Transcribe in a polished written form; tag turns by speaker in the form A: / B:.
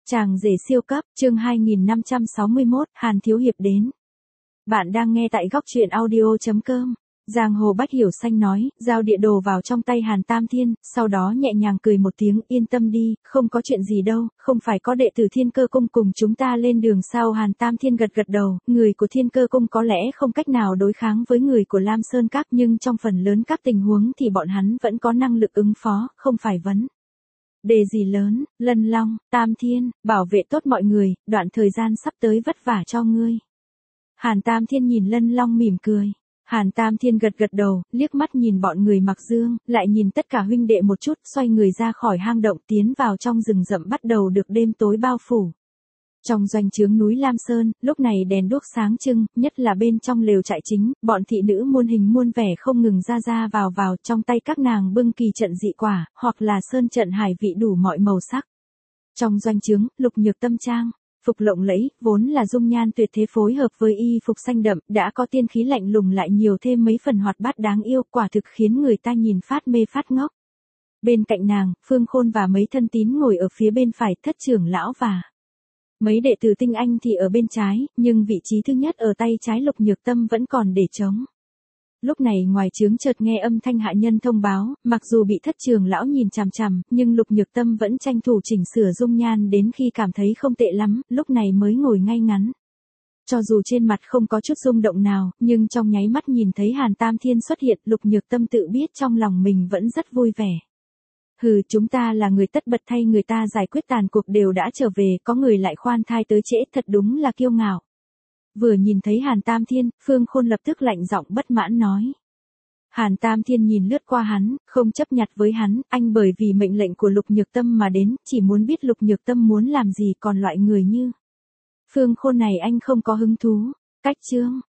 A: Chàng rể siêu cấp, chương 2561, Hàn Thiếu Hiệp đến. Bạn đang nghe tại góc truyện audio.com. Giang Hồ Bách Hiểu Xanh nói, giao địa đồ vào trong tay Hàn Tam Thiên, sau đó nhẹ nhàng cười một tiếng, yên tâm đi, không có chuyện gì đâu, không phải có đệ tử Thiên Cơ Cung cùng chúng ta lên đường sao? Hàn Tam Thiên gật gật đầu, người của Thiên Cơ Cung có lẽ không cách nào đối kháng với người của Lam Sơn Các, nhưng trong phần lớn các tình huống thì bọn hắn vẫn có năng lực ứng phó, không phải vấn đề gì lớn. Lân Long, Tam Thiên, bảo vệ tốt mọi người, đoạn thời gian sắp tới vất vả cho ngươi. Hàn Tam Thiên nhìn Lân Long mỉm cười. Hàn Tam Thiên gật gật đầu, liếc mắt nhìn bọn người mặc dương, lại nhìn tất cả huynh đệ một chút, xoay người ra khỏi hang động tiến vào trong rừng rậm bắt đầu được đêm tối bao phủ. Trong doanh trướng núi Lam Sơn, lúc này đèn đuốc sáng trưng, nhất là bên trong lều trại chính, bọn thị nữ muôn hình muôn vẻ không ngừng ra vào, trong tay các nàng bưng kỳ trận dị quả, hoặc là sơn trận hải vị đủ mọi màu sắc. Trong doanh trướng, Lục Nhược Tâm trang phục lộng lẫy, vốn là dung nhan tuyệt thế phối hợp với y phục xanh đậm, đã có tiên khí lạnh lùng lại nhiều thêm mấy phần hoạt bát đáng yêu, quả thực khiến người ta nhìn phát mê phát ngốc. Bên cạnh nàng, Phương Khôn và mấy thân tín ngồi ở phía bên phải, Thất trưởng lão và mấy đệ tử tinh anh thì ở bên trái, nhưng vị trí thứ nhất ở tay trái Lục Nhược Tâm vẫn còn để trống. Lúc này ngoài trướng chợt nghe âm thanh hạ nhân thông báo, mặc dù bị Thất trưởng lão nhìn chằm chằm, nhưng Lục Nhược Tâm vẫn tranh thủ chỉnh sửa dung nhan đến khi cảm thấy không tệ lắm, lúc này mới ngồi ngay ngắn. Cho dù trên mặt không có chút rung động nào, nhưng trong nháy mắt nhìn thấy Hàn Tam Thiên xuất hiện, Lục Nhược Tâm tự biết trong lòng mình vẫn rất vui vẻ. Hừ, chúng ta là người tất bật thay người ta giải quyết tàn cuộc đều đã trở về, có người lại khoan thai tới trễ, thật đúng là kiêu ngạo. Vừa nhìn thấy Hàn Tam Thiên, Phương Khôn lập tức lạnh giọng bất mãn nói. Hàn Tam Thiên nhìn lướt qua hắn, không chấp nhặt với hắn, anh bởi vì mệnh lệnh của Lục Nhược Tâm mà đến, chỉ muốn biết Lục Nhược Tâm muốn làm gì, còn loại người như Phương Khôn này anh không có hứng thú. Cách chương